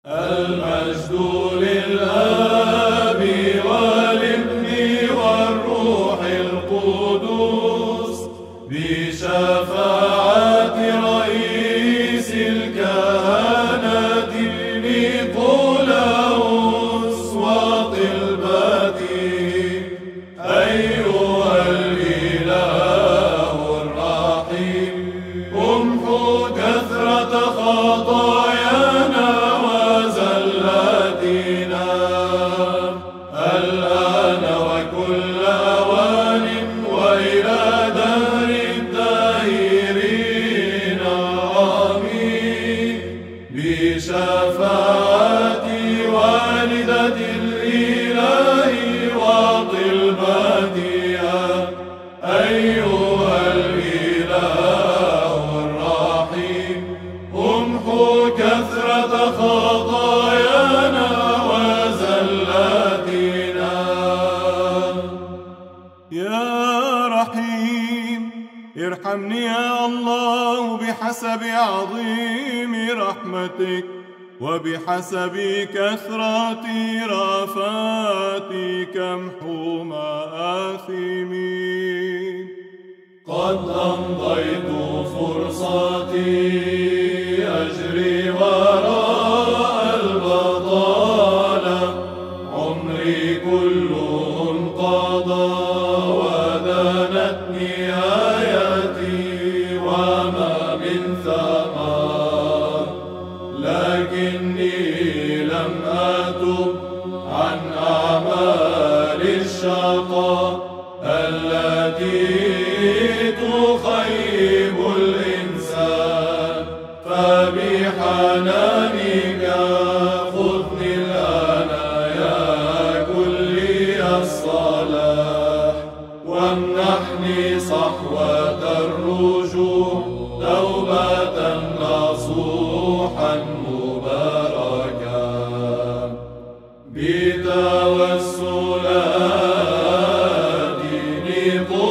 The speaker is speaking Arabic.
المجد للآب والابن والروح القدس بشفاعة رئيس الكهنة نيقولاوس وطلبته أيها الإله الرحيم امحو كثرة خطايانا وزلاتنا الآن وكل أوان وإلى دهر الداهرين آمين بشفاعة والدة الإله وطلبتها أيها الإله الرحيم امحو كثرة خطايانا وزلاتنا يا رحيم ارحمني يا الله بحسب عظيم رحمتك وبحسب كثرة رأفاتك امحو مآثمي. قد أمضيت فرصتي أجري وراء البطالة عمري كله انقضى ودنت نهايتي وما من ثمر لكني لم أتب عن أعمال الشقاء التي تخيب الإنسان فبحنانك خذني الآن يا كلي الصلاح وامنحني صحوة الرجوع توبة نصوحا مباركا بتوسلات